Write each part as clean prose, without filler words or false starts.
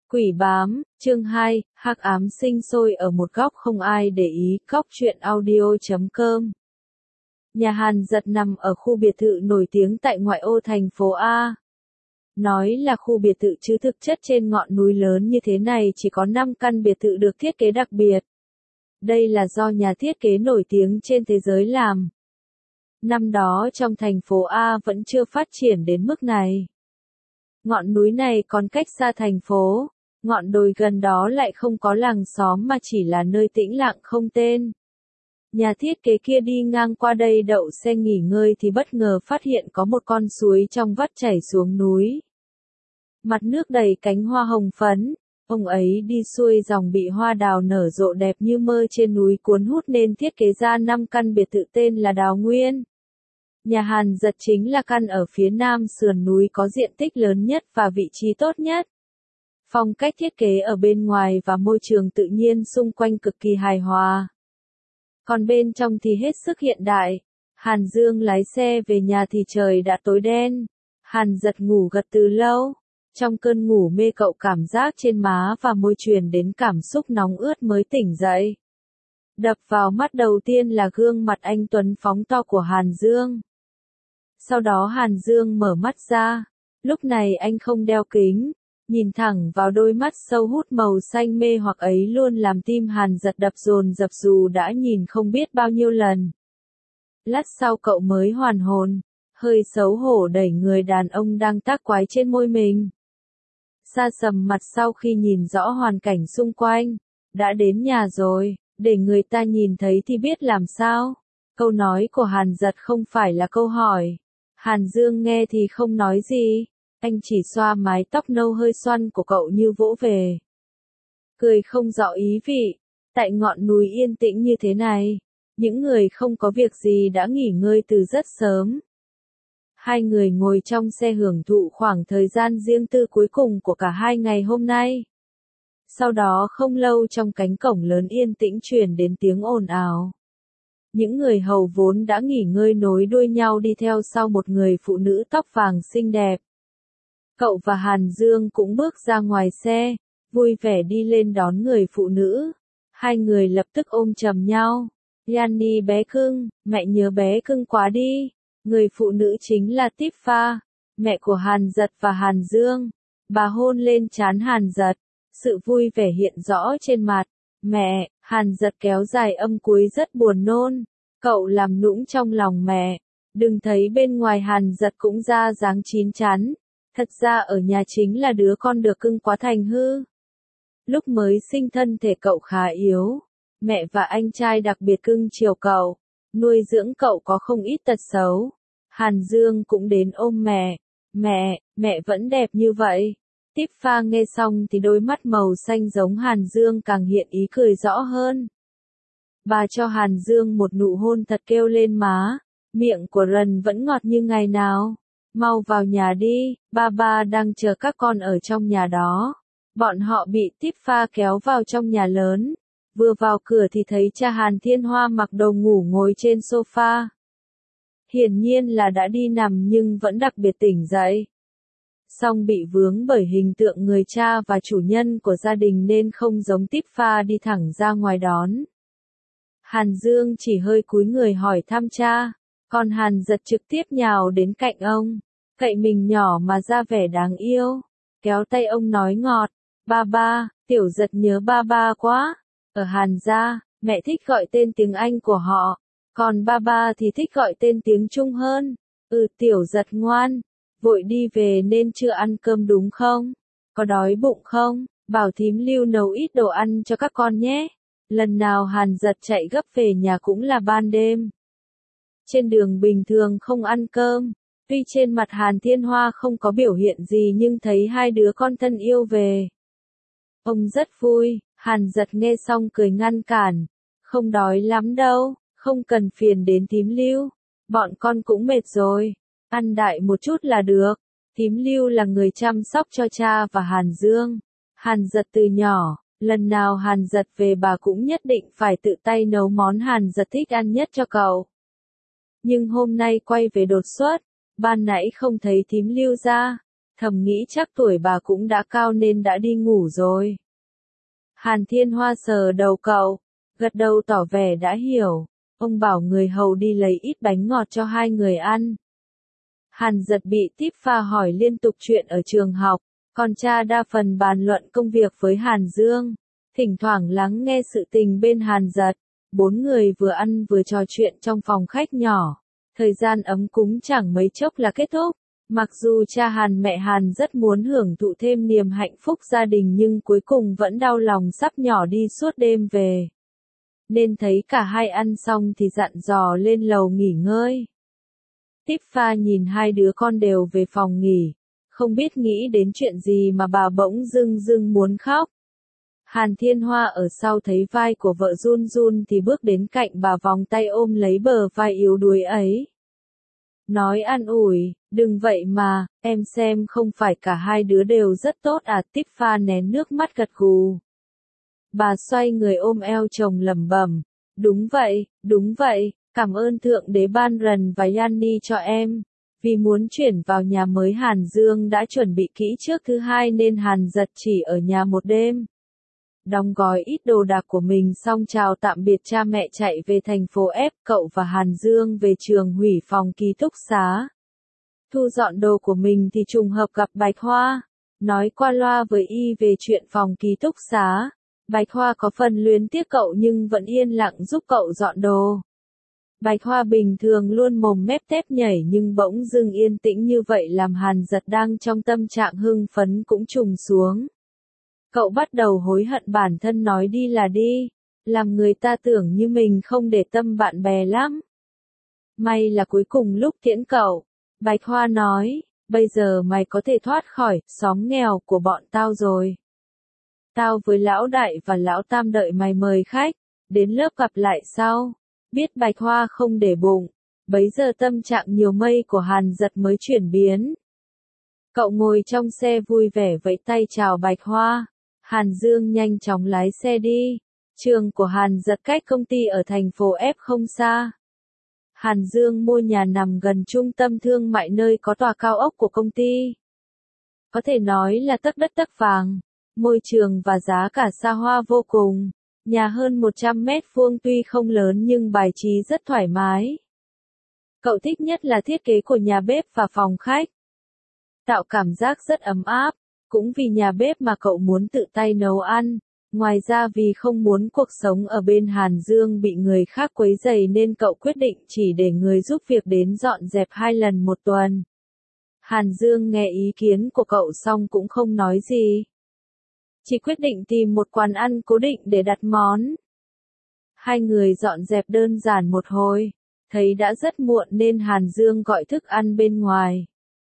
Quỷ bám, chương 2, hắc ám sinh sôi ở một góc không ai để ý, góc truyện audio.com. Nhà Hàn Dật nằm ở khu biệt thự nổi tiếng tại ngoại ô thành phố A. Nói là khu biệt thự chứ thực chất trên ngọn núi lớn như thế này chỉ có 5 căn biệt thự được thiết kế đặc biệt. Đây là do nhà thiết kế nổi tiếng trên thế giới làm. Năm đó trong thành phố A vẫn chưa phát triển đến mức này. Ngọn núi này còn cách xa thành phố, ngọn đồi gần đó lại không có làng xóm mà chỉ là nơi tĩnh lặng không tên. Nhà thiết kế kia đi ngang qua đây đậu xe nghỉ ngơi thì bất ngờ phát hiện có một con suối trong vắt chảy xuống núi. Mặt nước đầy cánh hoa hồng phấn, ông ấy đi xuôi dòng bị hoa đào nở rộ đẹp như mơ trên núi cuốn hút nên thiết kế ra 5 căn biệt thự tên là Đào Nguyên. Nhà Hàn Dật chính là căn ở phía nam sườn núi có diện tích lớn nhất và vị trí tốt nhất. Phong cách thiết kế ở bên ngoài và môi trường tự nhiên xung quanh cực kỳ hài hòa. Còn bên trong thì hết sức hiện đại. Hàn Dương lái xe về nhà thì trời đã tối đen. Hàn Dật ngủ gật từ lâu. Trong cơn ngủ mê cậu cảm giác trên má và môi truyền đến cảm xúc nóng ướt mới tỉnh dậy. Đập vào mắt đầu tiên là gương mặt anh tuấn phóng to của Hàn Dương. Sau đó Hàn Dương mở mắt ra. Lúc này anh không đeo kính. Nhìn thẳng vào đôi mắt sâu hút màu xanh mê hoặc ấy luôn làm tim Hàn Dật đập dồn dập dù đã nhìn không biết bao nhiêu lần. Lát sau cậu mới hoàn hồn, hơi xấu hổ đẩy người đàn ông đang tác quái trên môi mình. Sa sầm mặt sau khi nhìn rõ hoàn cảnh xung quanh, đã đến nhà rồi, để người ta nhìn thấy thì biết làm sao. Câu nói của Hàn Dật không phải là câu hỏi. Hàn Dương nghe thì không nói gì. Anh chỉ xoa mái tóc nâu hơi xoăn của cậu như vỗ về. Cười không rõ ý vị. Tại ngọn núi yên tĩnh như thế này, những người không có việc gì đã nghỉ ngơi từ rất sớm. Hai người ngồi trong xe hưởng thụ khoảng thời gian riêng tư cuối cùng của cả hai ngày hôm nay. Sau đó không lâu trong cánh cổng lớn yên tĩnh truyền đến tiếng ồn ào. Những người hầu vốn đã nghỉ ngơi nối đuôi nhau đi theo sau một người phụ nữ tóc vàng xinh đẹp. Cậu và Hàn Dương cũng bước ra ngoài xe, vui vẻ đi lên đón người phụ nữ. Hai người lập tức ôm chầm nhau. Yanni bé cưng, mẹ nhớ bé cưng quá đi. Người phụ nữ chính là Tipha, mẹ của Hàn Dật và Hàn Dương. Bà hôn lên trán Hàn Dật, sự vui vẻ hiện rõ trên mặt. Mẹ, Hàn Dật kéo dài âm cuối rất buồn nôn. Cậu làm nũng trong lòng mẹ. Đừng thấy bên ngoài Hàn Dật cũng ra dáng chín chắn. Thật ra ở nhà chính là đứa con được cưng quá thành hư. Lúc mới sinh thân thể cậu khá yếu. Mẹ và anh trai đặc biệt cưng chiều cậu. Nuôi dưỡng cậu có không ít tật xấu. Hàn Dương cũng đến ôm mẹ. Mẹ vẫn đẹp như vậy. Tipha nghe xong thì đôi mắt màu xanh giống Hàn Dương càng hiện ý cười rõ hơn. Bà cho Hàn Dương một nụ hôn thật kêu lên má. Miệng của Rần vẫn ngọt như ngày nào. Mau vào nhà đi, ba đang chờ các con ở trong nhà đó. Bọn họ bị Tipha kéo vào trong nhà lớn. Vừa vào cửa thì thấy cha Hàn Thiên Hoa mặc đồ ngủ ngồi trên sofa. Hiển nhiên là đã đi nằm nhưng vẫn đặc biệt tỉnh dậy. Song bị vướng bởi hình tượng người cha và chủ nhân của gia đình nên không giống Tipha đi thẳng ra ngoài đón. Hàn Dương chỉ hơi cúi người hỏi thăm cha. Còn Hàn Dật trực tiếp nhào đến cạnh ông, cậy mình nhỏ mà ra vẻ đáng yêu, kéo tay ông nói ngọt, ba, Tiểu Dật nhớ ba quá. Ở Hàn gia, mẹ thích gọi tên tiếng Anh của họ, còn ba thì thích gọi tên tiếng Trung hơn. Tiểu Dật ngoan, vội đi về nên chưa ăn cơm đúng không? Có đói bụng không? Bảo thím Lưu nấu ít đồ ăn cho các con nhé. Lần nào Hàn Dật chạy gấp về nhà cũng là ban đêm. Trên đường bình thường không ăn cơm, tuy trên mặt Hàn Thiên Hoa không có biểu hiện gì nhưng thấy hai đứa con thân yêu về. Ông rất vui, Hàn Dật nghe xong cười ngăn cản. Không đói lắm đâu, không cần phiền đến thím Lưu. Bọn con cũng mệt rồi, ăn đại một chút là được. Thím Lưu là người chăm sóc cho cha và Hàn Dương. Hàn Dật từ nhỏ, lần nào Hàn Dật về bà cũng nhất định phải tự tay nấu món Hàn Dật thích ăn nhất cho cậu. Nhưng hôm nay quay về đột xuất, ban nãy không thấy thím Lưu ra. thầm nghĩ chắc tuổi bà cũng đã cao nên đã đi ngủ rồi. Hàn Thiên Hoa sờ đầu cậu, gật đầu tỏ vẻ đã hiểu, ông bảo người hầu đi lấy ít bánh ngọt cho hai người ăn. Hàn Giật bị Tiếp Pha hỏi liên tục chuyện ở trường học, còn cha đa phần bàn luận công việc với Hàn Dương, thỉnh thoảng lắng nghe sự tình bên Hàn Giật. Bốn người vừa ăn vừa trò chuyện trong phòng khách nhỏ, thời gian ấm cúng chẳng mấy chốc là kết thúc. Mặc dù cha Hàn mẹ Hàn rất muốn hưởng thụ thêm niềm hạnh phúc gia đình nhưng cuối cùng vẫn đau lòng sắp nhỏ đi suốt đêm về. Nên thấy cả hai ăn xong thì dặn dò lên lầu nghỉ ngơi. Tiếp Pha nhìn hai đứa con đều về phòng nghỉ, không biết nghĩ đến chuyện gì mà bà bỗng dưng muốn khóc. Hàn Thiên Hoa ở sau thấy vai của vợ run run thì bước đến cạnh bà vòng tay ôm lấy bờ vai yếu đuối ấy. Nói an ủi, đừng vậy mà, em xem không phải cả hai đứa đều rất tốt à. Tiếp Pha nén nước mắt gật gù. Bà xoay người ôm eo chồng lẩm bẩm, đúng vậy, cảm ơn Thượng Đế Ban Rần và Yanni cho em. Vì muốn chuyển vào nhà mới Hàn Dương đã chuẩn bị kỹ trước thứ hai nên Hàn Giật chỉ ở nhà một đêm. Đóng gói ít đồ đạc của mình xong chào tạm biệt cha mẹ chạy về thành phố F, cậu và Hàn Dương về trường hủy phòng ký túc xá. Thu dọn đồ của mình thì trùng hợp gặp Bạch Hoa, nói qua loa với y về chuyện phòng ký túc xá. Bạch Hoa có phần luyến tiếc cậu nhưng vẫn yên lặng giúp cậu dọn đồ. Bạch Hoa bình thường luôn mồm mép tép nhảy nhưng bỗng dưng yên tĩnh như vậy làm Hàn Giật đang trong tâm trạng hưng phấn cũng trùng xuống. Cậu bắt đầu hối hận bản thân nói đi là đi, làm người ta tưởng như mình không để tâm bạn bè lắm. May là cuối cùng lúc tiễn cậu, Bạch Hoa nói, bây giờ mày có thể thoát khỏi xóm nghèo của bọn tao rồi. Tao với lão đại và lão tam đợi mày mời khách, đến lớp gặp lại sau. Biết Bạch Hoa không để bụng, bấy giờ tâm trạng nhiều mây của Hàn Giật mới chuyển biến. Cậu ngồi trong xe vui vẻ vẫy tay chào Bạch Hoa. Hàn Dương nhanh chóng lái xe đi. Trường của Hàn Giật cách công ty ở thành phố F không xa. Hàn Dương mua nhà nằm gần trung tâm thương mại nơi có tòa cao ốc của công ty. Có thể nói là tấc đất tấc vàng. Môi trường và giá cả xa hoa vô cùng. Nhà hơn 100 mét vuông tuy không lớn nhưng bài trí rất thoải mái. Cậu thích nhất là thiết kế của nhà bếp và phòng khách. Tạo cảm giác rất ấm áp. Cũng vì nhà bếp mà cậu muốn tự tay nấu ăn. Ngoài ra vì không muốn cuộc sống ở bên Hàn Dương bị người khác quấy rầy nên cậu quyết định chỉ để người giúp việc đến dọn dẹp 2 lần một tuần. Hàn Dương nghe ý kiến của cậu xong cũng không nói gì. Chỉ quyết định tìm một quán ăn cố định để đặt món. Hai người dọn dẹp đơn giản một hồi, thấy đã rất muộn nên Hàn Dương gọi thức ăn bên ngoài.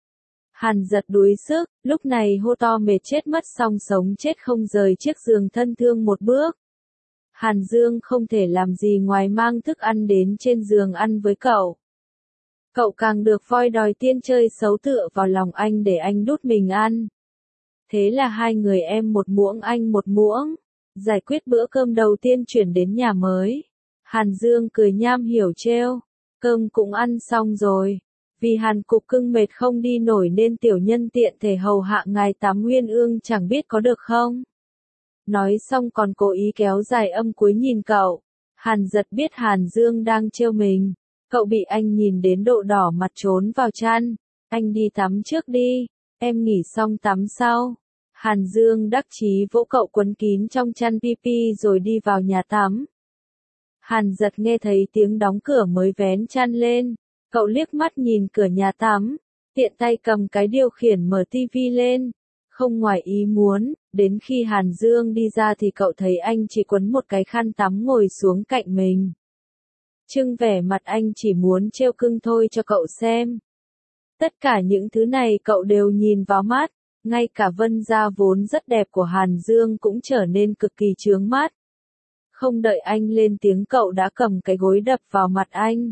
Hàn Giật đuối sức, lúc này hô to mệt chết mất xong sống chết không rời chiếc giường thân thương một bước. Hàn Dương không thể làm gì ngoài mang thức ăn đến trên giường ăn với cậu. Cậu càng được voi đòi tiên chơi xấu tựa vào lòng anh để anh đút mình ăn. Thế là hai người em một muỗng anh một muỗng. Giải quyết bữa cơm đầu tiên chuyển đến nhà mới. Hàn Dương cười nham hiểu trêu. Cơm cũng ăn xong rồi. Vì Hàn Cục Cưng mệt không đi nổi nên tiểu nhân tiện thể hầu hạ ngài tắm nguyên ương chẳng biết có được không. Nói xong còn cố ý kéo dài âm cuối nhìn cậu. Hàn Giật biết Hàn Dương đang trêu mình. Cậu bị anh nhìn đến độ đỏ mặt trốn vào chăn. Anh đi tắm trước đi. Em nghỉ xong tắm sau. Hàn Dương đắc chí vỗ cậu quấn kín trong chăn pipi rồi đi vào nhà tắm. Hàn Giật nghe thấy tiếng đóng cửa mới vén chăn lên. Cậu liếc mắt nhìn cửa nhà tắm. Tiện tay cầm cái điều khiển mở tivi lên. Không ngoài ý muốn, đến khi Hàn Dương đi ra thì cậu thấy anh chỉ quấn một cái khăn tắm ngồi xuống cạnh mình. Trưng vẻ mặt anh chỉ muốn trêu cưng thôi cho cậu xem. Tất cả những thứ này cậu đều nhìn vào mắt, ngay cả vân da vốn rất đẹp của Hàn Dương cũng trở nên cực kỳ chướng mắt. Không đợi anh lên tiếng cậu đã cầm cái gối đập vào mặt anh.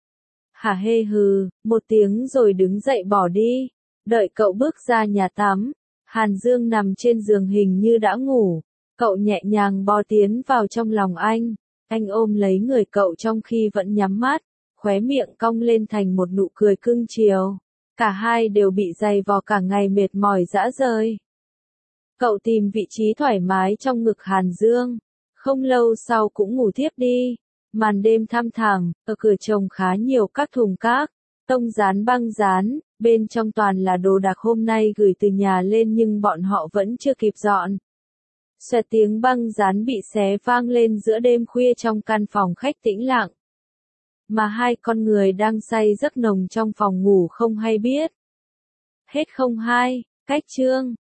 Hả hê hừ, một tiếng rồi đứng dậy bỏ đi. Đợi cậu bước ra nhà tắm, Hàn Dương nằm trên giường hình như đã ngủ. Cậu nhẹ nhàng bò tiến vào trong lòng anh. Anh ôm lấy người cậu trong khi vẫn nhắm mắt, khóe miệng cong lên thành một nụ cười cưng chiều. Cả hai đều bị giày vò cả ngày mệt mỏi rã rời. Cậu tìm vị trí thoải mái trong ngực Hàn Dương. Không lâu sau cũng ngủ thiếp đi. Màn đêm thăm thẳm, ở cửa trồng khá nhiều các thùng cát, tông dán băng dán, bên trong toàn là đồ đạc hôm nay gửi từ nhà lên nhưng bọn họ vẫn chưa kịp dọn. Xoẹt tiếng băng dán bị xé vang lên giữa đêm khuya trong căn phòng khách tĩnh lặng. Mà hai con người đang say giấc nồng trong phòng ngủ không hay biết. Hết 02, cách chương.